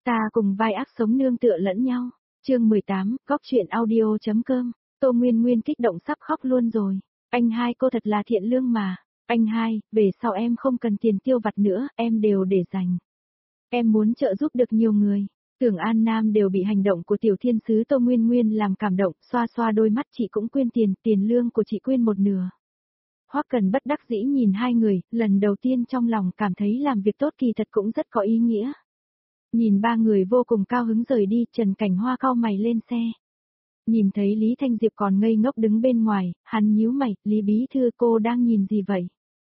Ta cùng vai ác sống nương tựa lẫn nhau. Chương 18, góc chuyện audio.com. Tô Nguyên Nguyên kích động sắp khóc luôn rồi. Anh hai, cô thật là thiện lương mà. Anh hai, về sau em không cần tiền tiêu vặt nữa, em đều để dành. Em muốn trợ giúp được nhiều người. Tưởng An Nam đều bị hành động của tiểu thiên sứ Tô Nguyên Nguyên làm cảm động, xoa xoa đôi mắt. Chị cũng quyên tiền lương của chị quyên một nửa. Hoắc Cần bất đắc dĩ nhìn hai người, lần đầu tiên trong lòng cảm thấy làm việc tốt kỳ thật cũng rất có ý nghĩa. Nhìn ba người vô cùng cao hứng rời đi, Trần Cảnh Hoa cau mày lên xe. Nhìn thấy Lý Thanh Diệp còn ngây ngốc đứng bên ngoài, hắn nhíu mày, Lý bí thư, cô đang nhìn gì vậy?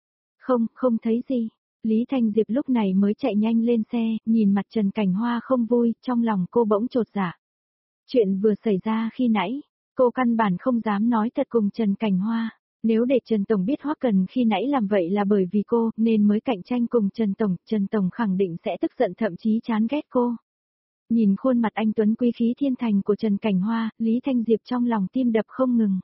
Không thấy gì. Lý Thanh Diệp lúc này mới chạy nhanh lên xe, nhìn mặt Trần Cảnh Hoa không vui, trong lòng cô bỗng chột dạ. Chuyện vừa xảy ra khi nãy, cô căn bản không dám nói thật cùng Trần Cảnh Hoa. Nếu để Trần Tổng biết Hoắc Cần khi nãy làm vậy là bởi vì cô nên mới cạnh tranh cùng Trần Tổng khẳng định sẽ tức giận thậm chí chán ghét cô. Nhìn khuôn mặt anh tuấn quý khí thiên thành của Trần Cảnh Hoa, Lý Thanh Diệp trong lòng tim đập không ngừng.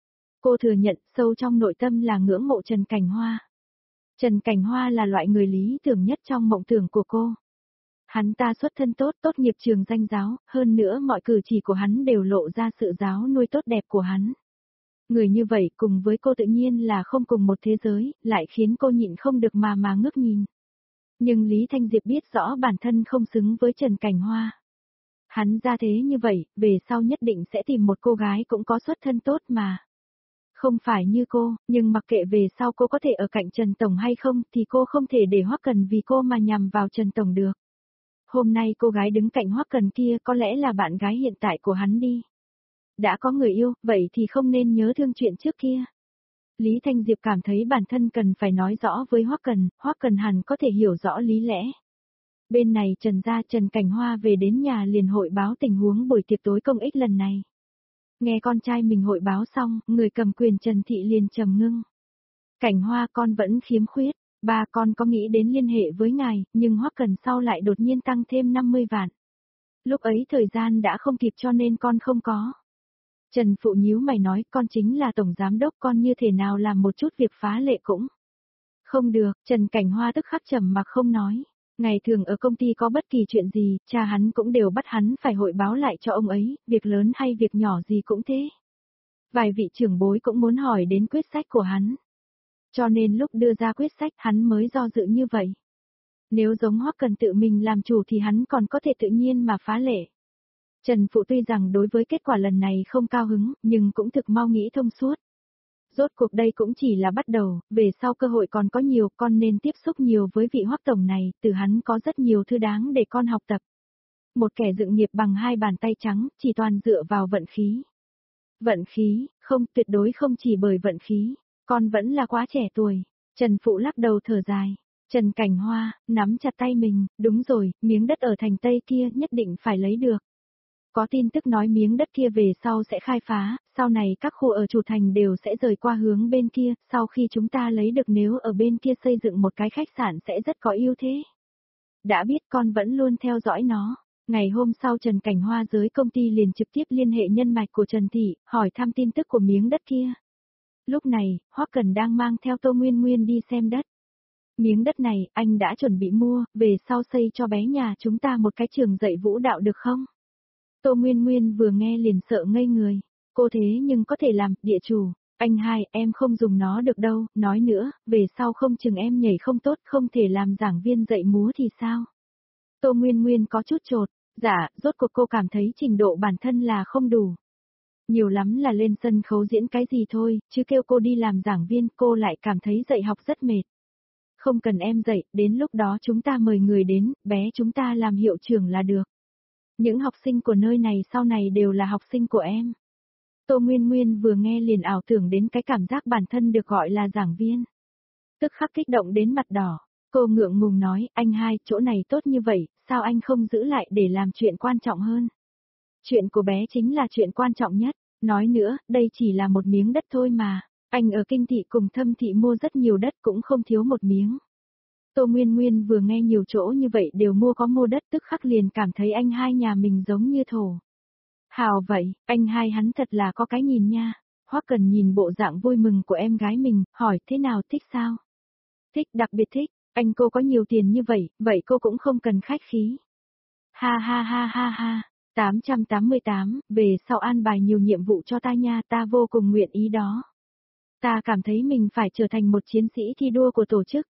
Cô thừa nhận sâu trong nội tâm là ngưỡng mộ Trần Cảnh Hoa. Trần Cảnh Hoa là loại người lý tưởng nhất trong mộng tưởng của cô. Hắn ta xuất thân tốt, tốt nghiệp trường danh giáo, hơn nữa mọi cử chỉ của hắn đều lộ ra sự giáo nuôi tốt đẹp của hắn. Người như vậy cùng với cô tự nhiên là không cùng một thế giới, lại khiến cô nhịn không được mà ngước nhìn. Nhưng Lý Thanh Diệp biết rõ bản thân không xứng với Trần Cảnh Hoa. Hắn ra thế như vậy, về sau nhất định sẽ tìm một cô gái cũng có xuất thân tốt mà. Không phải như cô, nhưng mặc kệ về sau cô có thể ở cạnh Trần Tổng hay không thì cô không thể để Hoắc Cần vì cô mà nhằm vào Trần Tổng được. Hôm nay cô gái đứng cạnh Hoắc Cần kia có lẽ là bạn gái hiện tại của hắn đi. Đã có người yêu, vậy thì không nên nhớ thương chuyện trước kia. Lý Thanh Diệp cảm thấy bản thân cần phải nói rõ với Hoắc Cần hẳn có thể hiểu rõ lý lẽ. Bên này Trần Cảnh Hoa về đến nhà liền hội báo tình huống buổi tiệc tối công ích lần này. Nghe con trai mình hội báo xong, người cầm quyền Trần Thị liền trầm ngưng. Cảnh Hoa, con vẫn khiếm khuyết, ba con có nghĩ đến liên hệ với ngài, nhưng Hoắc Cần sau lại đột nhiên tăng thêm 50 vạn. Lúc ấy thời gian đã không kịp cho nên con không có. Trần Phụ nhíu mày nói, con chính là tổng giám đốc, con như thế nào làm một chút việc phá lệ cũng không được. Trần Cảnh Hoa tức khắc trầm mặc không nói. Ngày thường ở công ty có bất kỳ chuyện gì, cha hắn cũng đều bắt hắn phải hội báo lại cho ông ấy, việc lớn hay việc nhỏ gì cũng thế. Vài vị trưởng bối cũng muốn hỏi đến quyết sách của hắn. Cho nên lúc đưa ra quyết sách hắn mới do dự như vậy. Nếu giống Hoắc Cần tự mình làm chủ thì hắn còn có thể tự nhiên mà phá lệ. Trần Phụ tuy rằng đối với kết quả lần này không cao hứng, nhưng cũng thực mau nghĩ thông suốt. Rốt cuộc đây cũng chỉ là bắt đầu, về sau cơ hội còn có nhiều, con nên tiếp xúc nhiều với vị Hoắc Tổng này, từ hắn có rất nhiều thứ đáng để con học tập. Một kẻ dựng nghiệp bằng hai bàn tay trắng, chỉ toàn dựa vào vận khí. Vận khí, không, tuyệt đối không chỉ bởi vận khí, con vẫn là quá trẻ tuổi. Trần Phụ lắc đầu thở dài. Trần Cảnh Hoa, nắm chặt tay mình, đúng rồi, miếng đất ở thành Tây kia nhất định phải lấy được. Có tin tức nói miếng đất kia về sau sẽ khai phá, sau này các khu ở chủ thành đều sẽ rời qua hướng bên kia, sau khi chúng ta lấy được nếu ở bên kia xây dựng một cái khách sạn sẽ rất có ưu thế. Đã biết con vẫn luôn theo dõi nó. Ngày hôm sau Trần Cảnh Hoa giới công ty liền trực tiếp liên hệ nhân mạch của Trần Thị, hỏi thăm tin tức của miếng đất kia. Lúc này, Hoắc Cần đang mang theo Tô Nguyên Nguyên đi xem đất. Miếng đất này, anh đã chuẩn bị mua, về sau xây cho bé nhà chúng ta một cái trường dạy vũ đạo được không? Tô Nguyên Nguyên vừa nghe liền sợ ngây người. Cô thế nhưng có thể làm, địa chủ. Anh hai, em không dùng nó được đâu, nói nữa, về sau không chừng em nhảy không tốt, không thể làm giảng viên dạy múa thì sao? Tô Nguyên Nguyên có chút chột, dạ, rốt cuộc cô cảm thấy trình độ bản thân là không đủ. Nhiều lắm là lên sân khấu diễn cái gì thôi, chứ kêu cô đi làm giảng viên cô lại cảm thấy dạy học rất mệt. Không cần em dạy, đến lúc đó chúng ta mời người đến, bé chúng ta làm hiệu trưởng là được. Những học sinh của nơi này sau này đều là học sinh của em. Tô Nguyên Nguyên vừa nghe liền ảo tưởng đến cái cảm giác bản thân được gọi là giảng viên. Tức khắc kích động đến mặt đỏ, cô ngượng ngùng nói, anh hai, chỗ này tốt như vậy, sao anh không giữ lại để làm chuyện quan trọng hơn? Chuyện của bé chính là chuyện quan trọng nhất, nói nữa, đây chỉ là một miếng đất thôi mà, anh ở Kinh Thị cùng Thâm Thị mua rất nhiều đất cũng không thiếu một miếng. Tô Nguyên Nguyên vừa nghe nhiều chỗ như vậy đều mua đất tức khắc liền cảm thấy anh hai nhà mình giống như thổ. Hào vậy, anh hai hắn thật là có cái nhìn nha. Hoắc Cần nhìn bộ dạng vui mừng của em gái mình, hỏi thế nào, thích sao? Thích, đặc biệt thích, anh cô có nhiều tiền như vậy, vậy cô cũng không cần khách khí. Ha ha ha ha ha. 888, về sau an bài nhiều nhiệm vụ cho ta nha, ta vô cùng nguyện ý đó. Ta cảm thấy mình phải trở thành một chiến sĩ thi đua của tổ chức.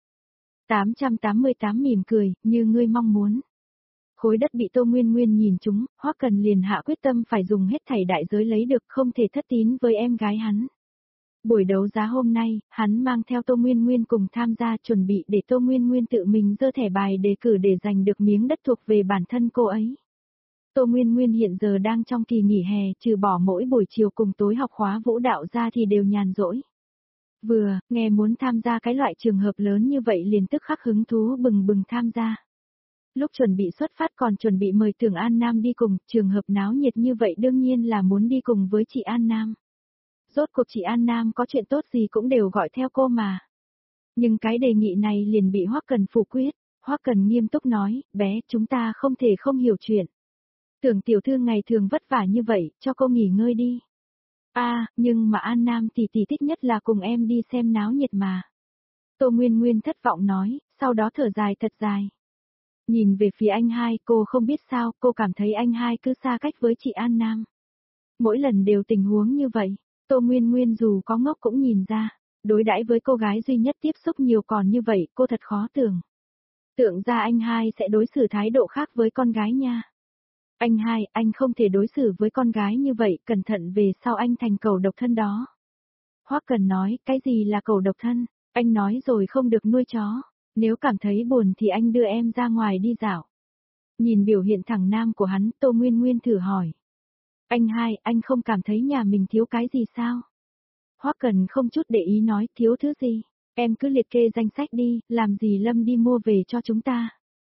888 mỉm cười, như ngươi mong muốn. Khối đất bị Tô Nguyên Nguyên nhìn trúng, Hoắc Cần liền hạ quyết tâm phải dùng hết thảy đại giới lấy được, không thể thất tín với em gái hắn. Buổi đấu giá hôm nay, hắn mang theo Tô Nguyên Nguyên cùng tham gia, chuẩn bị để Tô Nguyên Nguyên tự mình giơ thẻ bài đề cử để giành được miếng đất thuộc về bản thân cô ấy. Tô Nguyên Nguyên hiện giờ đang trong kỳ nghỉ hè, trừ bỏ mỗi buổi chiều cùng tối học khóa vũ đạo ra thì đều nhàn rỗi. Vừa, nghe muốn tham gia cái loại trường hợp lớn như vậy liền tức khắc hứng thú bừng bừng tham gia. Lúc chuẩn bị xuất phát còn chuẩn bị mời Tưởng An Nam đi cùng, trường hợp náo nhiệt như vậy đương nhiên là muốn đi cùng với chị An Nam. Rốt cuộc chị An Nam có chuyện tốt gì cũng đều gọi theo cô mà. Nhưng cái đề nghị này liền bị Hoắc Cần phủ quyết. Hoắc Cần nghiêm túc nói, bé, chúng ta không thể không hiểu chuyện. Tưởng tiểu thư ngày thường vất vả như vậy, cho cô nghỉ ngơi đi. Nhưng mà An Nam tỷ tỷ thích nhất là cùng em đi xem náo nhiệt mà. Tô Nguyên Nguyên thất vọng nói, sau đó thở dài thật dài. Nhìn về phía anh hai, cô không biết sao, cô cảm thấy anh hai cứ xa cách với chị An Nam. Mỗi lần đều tình huống như vậy, Tô Nguyên Nguyên dù có ngốc cũng nhìn ra, đối đãi với cô gái duy nhất tiếp xúc nhiều còn như vậy, cô thật khó tưởng. Tưởng ra anh hai sẽ đối xử thái độ khác với con gái nha. Anh hai, anh không thể đối xử với con gái như vậy, cẩn thận về sau anh thành cẩu độc thân đó. Hoắc Cần nói, cái gì là cẩu độc thân, anh nói rồi không được nuôi chó, nếu cảm thấy buồn thì anh đưa em ra ngoài đi dạo. Nhìn biểu hiện thẳng nam của hắn, Tô Nguyên Nguyên thử hỏi. Anh hai, anh không cảm thấy nhà mình thiếu cái gì sao? Hoắc Cần không chút để ý nói, thiếu thứ gì? Em cứ liệt kê danh sách đi, làm gì Lâm đi mua về cho chúng ta.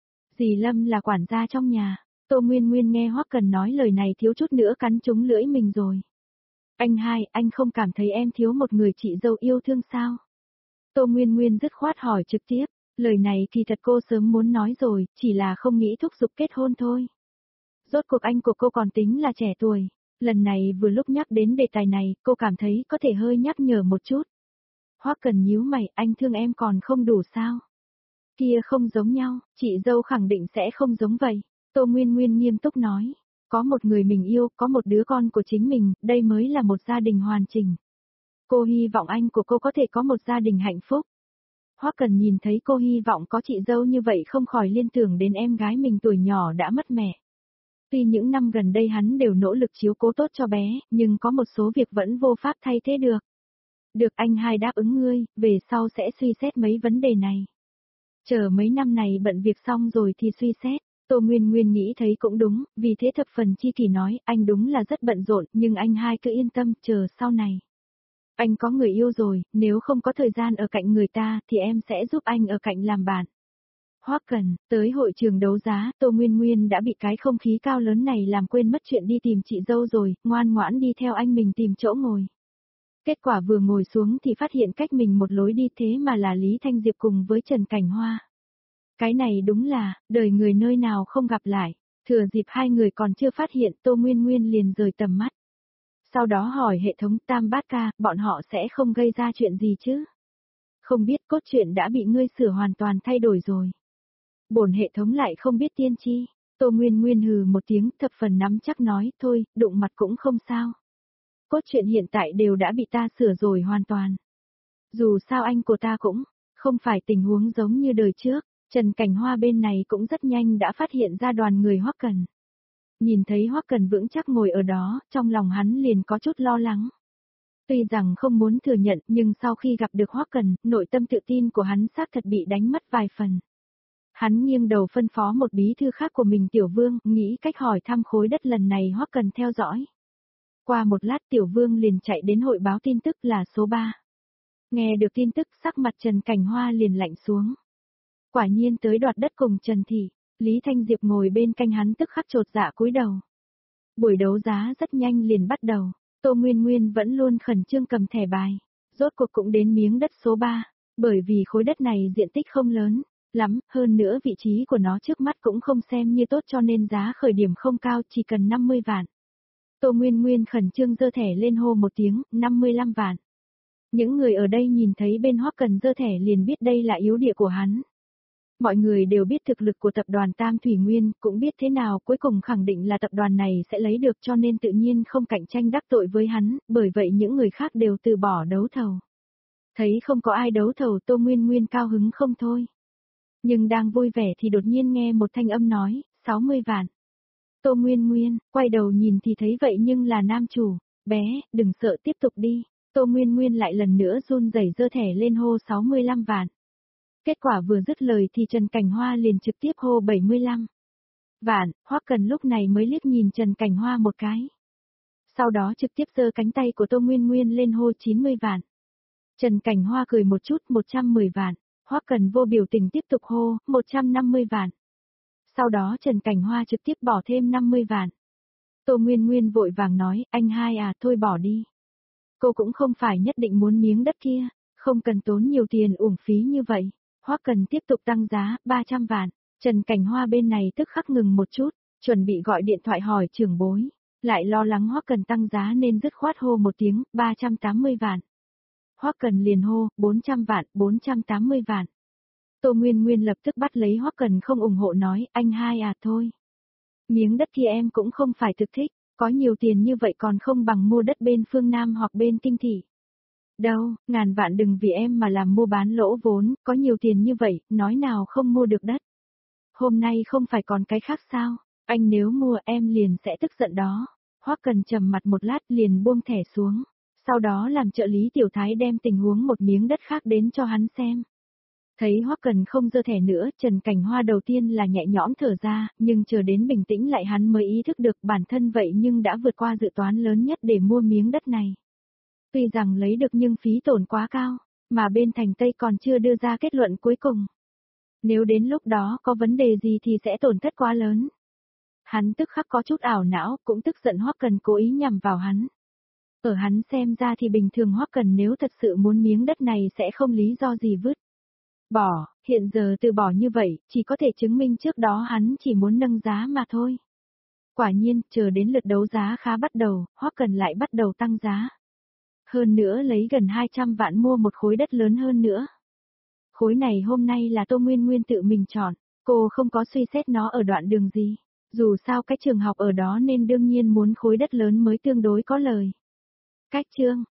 Dì Lâm là quản gia trong nhà. Tô Nguyên Nguyên nghe Hoắc Cần nói lời này thiếu chút nữa cắn trúng lưỡi mình rồi. Anh hai, anh không cảm thấy em thiếu một người chị dâu yêu thương sao? Tô Nguyên Nguyên dứt khoát hỏi trực tiếp, lời này kỳ thật cô sớm muốn nói rồi, chỉ là không nghĩ thúc giục kết hôn thôi. Rốt cuộc anh của cô còn tính là trẻ tuổi, lần này vừa lúc nhắc đến đề tài này, cô cảm thấy có thể hơi nhắc nhở một chút. Hoắc Cần nhíu mày, anh thương em còn không đủ sao? Kia không giống nhau, chị dâu khẳng định sẽ không giống vậy. Tô Nguyên Nguyên nghiêm túc nói, có một người mình yêu, có một đứa con của chính mình, đây mới là một gia đình hoàn chỉnh. Cô hy vọng anh của cô có thể có một gia đình hạnh phúc. Hoắc Cần nhìn thấy cô hy vọng có chị dâu như vậy không khỏi liên tưởng đến em gái mình tuổi nhỏ đã mất mẹ. Tuy những năm gần đây hắn đều nỗ lực chiếu cố tốt cho bé, nhưng có một số việc vẫn vô pháp thay thế được. Được anh hai đáp ứng ngươi, về sau sẽ suy xét mấy vấn đề này. Chờ mấy năm này bận việc xong rồi thì suy xét. Tô Nguyên Nguyên nghĩ thấy cũng đúng, vì thế thập phần chi kỷ nói, anh đúng là rất bận rộn, nhưng anh hai cứ yên tâm, chờ sau này. Anh có người yêu rồi, nếu không có thời gian ở cạnh người ta, thì em sẽ giúp anh ở cạnh làm bạn. Hoắc Cần, tới hội trường đấu giá, Tô Nguyên Nguyên đã bị cái không khí cao lớn này làm quên mất chuyện đi tìm chị dâu rồi, ngoan ngoãn đi theo anh mình tìm chỗ ngồi. Kết quả vừa ngồi xuống thì phát hiện cách mình một lối đi thế mà là Lý Thanh Diệp cùng với Trần Cảnh Hoa. Cái này đúng là, đời người nơi nào không gặp lại, thừa dịp hai người còn chưa phát hiện Tô Nguyên Nguyên liền rời tầm mắt. Sau đó hỏi hệ thống Tam Bát Ca, bọn họ sẽ không gây ra chuyện gì chứ? Không biết cốt truyện đã bị ngươi sửa hoàn toàn thay đổi rồi. Bổn hệ thống lại không biết tiên tri. Tô Nguyên Nguyên hừ một tiếng thập phần nắm chắc nói, thôi, đụng mặt cũng không sao. Cốt truyện hiện tại đều đã bị ta sửa rồi hoàn toàn. Dù sao anh của ta cũng không phải tình huống giống như đời trước. Trần Cảnh Hoa bên này cũng rất nhanh đã phát hiện ra đoàn người Hoắc Cần. Nhìn thấy Hoắc Cần vững chắc ngồi ở đó, trong lòng hắn liền có chút lo lắng. Tuy rằng không muốn thừa nhận, nhưng sau khi gặp được Hoắc Cần, nội tâm tự tin của hắn xác thật bị đánh mất vài phần. Hắn nghiêng đầu phân phó một bí thư khác của mình Tiểu Vương, nghĩ cách hỏi thăm khối đất lần này Hoắc Cần theo dõi. Qua một lát Tiểu Vương liền chạy đến hội báo tin tức là số 3. Nghe được tin tức sắc mặt Trần Cảnh Hoa liền lạnh xuống. Quả nhiên tới đoạt đất cùng Trần Thị, Lý Thanh Diệp ngồi bên cạnh hắn tức khắc chột dạ cúi đầu. Buổi đấu giá rất nhanh liền bắt đầu, Tô Nguyên Nguyên vẫn luôn khẩn trương cầm thẻ bài, rốt cuộc cũng đến miếng đất số 3, bởi vì khối đất này diện tích không lớn lắm, hơn nữa vị trí của nó trước mắt cũng không xem như tốt cho nên giá khởi điểm không cao, chỉ cần 50 vạn. Tô Nguyên Nguyên khẩn trương giơ thẻ lên hô một tiếng, 55 vạn. Những người ở đây nhìn thấy bên Hoắc Cần giơ thẻ liền biết đây là yếu địa của hắn. Mọi người đều biết thực lực của tập đoàn Tam Thủy Nguyên, cũng biết thế nào cuối cùng khẳng định là tập đoàn này sẽ lấy được cho nên tự nhiên không cạnh tranh đắc tội với hắn, bởi vậy những người khác đều từ bỏ đấu thầu. Thấy không có ai đấu thầu Tô Nguyên Nguyên cao hứng không thôi. Nhưng đang vui vẻ thì đột nhiên nghe một thanh âm nói, 60 vạn. Tô Nguyên Nguyên, quay đầu nhìn thì thấy vậy nhưng là nam chủ, bé, đừng sợ tiếp tục đi. Tô Nguyên Nguyên lại lần nữa run rẩy giơ thẻ lên hô 65 vạn. Kết quả vừa dứt lời thì Trần Cảnh Hoa liền trực tiếp hô 75 vạn, Hoắc Cần lúc này mới liếc nhìn Trần Cảnh Hoa một cái. Sau đó trực tiếp giơ cánh tay của Tô Nguyên Nguyên lên hô 90 vạn. Trần Cảnh Hoa cười một chút 110 vạn, Hoắc Cần vô biểu tình tiếp tục hô 150 vạn. Sau đó Trần Cảnh Hoa trực tiếp bỏ thêm 50 vạn. Tô Nguyên Nguyên vội vàng nói, anh hai à, thôi bỏ đi. Cô cũng không phải nhất định muốn miếng đất kia, không cần tốn nhiều tiền uổng phí như vậy. Hoắc Cần tiếp tục tăng giá, 300 vạn. Trần Cảnh Hoa bên này tức khắc ngừng một chút, chuẩn bị gọi điện thoại hỏi trưởng bối. Lại lo lắng Hoắc Cần tăng giá nên dứt khoát hô một tiếng, 380 vạn. Hoắc Cần liền hô, 400 vạn, 480 vạn. Tô Nguyên Nguyên lập tức bắt lấy Hoắc Cần không ủng hộ nói, anh hai à thôi. Miếng đất kia em cũng không phải thực thích, có nhiều tiền như vậy còn không bằng mua đất bên phương Nam hoặc bên Kinh Thị. Đâu, ngàn vạn đừng vì em mà làm mua bán lỗ vốn, có nhiều tiền như vậy, nói nào không mua được đất. Hôm nay không phải còn cái khác sao, anh nếu mua em liền sẽ tức giận đó. Hoắc Cần trầm mặt một lát liền buông thẻ xuống, sau đó làm trợ lý tiểu thái đem tình huống một miếng đất khác đến cho hắn xem. Thấy Hoắc Cần không giơ thẻ nữa, Trần Cảnh Hoa đầu tiên là nhẹ nhõm thở ra, nhưng chờ đến bình tĩnh lại hắn mới ý thức được bản thân vậy nhưng đã vượt qua dự toán lớn nhất để mua miếng đất này. Tuy rằng lấy được nhưng phí tổn quá cao, mà bên Thành Tây còn chưa đưa ra kết luận cuối cùng. Nếu đến lúc đó có vấn đề gì thì sẽ tổn thất quá lớn. Hắn tức khắc có chút ảo não, cũng tức giận Hoắc Cần cố ý nhằm vào hắn. Ở hắn xem ra thì bình thường Hoắc Cần nếu thật sự muốn miếng đất này sẽ không lý do gì vứt. Bỏ, hiện giờ từ bỏ như vậy, chỉ có thể chứng minh trước đó hắn chỉ muốn nâng giá mà thôi. Quả nhiên, chờ đến lượt đấu giá khá bắt đầu, Hoắc Cần lại bắt đầu tăng giá. Hơn nữa lấy gần 200 vạn mua một khối đất lớn hơn nữa. Khối này hôm nay là Tô Nguyên Nguyên tự mình chọn, cô không có suy xét nó ở đoạn đường gì. Dù sao cái trường học ở đó nên đương nhiên muốn khối đất lớn mới tương đối có lời. Cách chương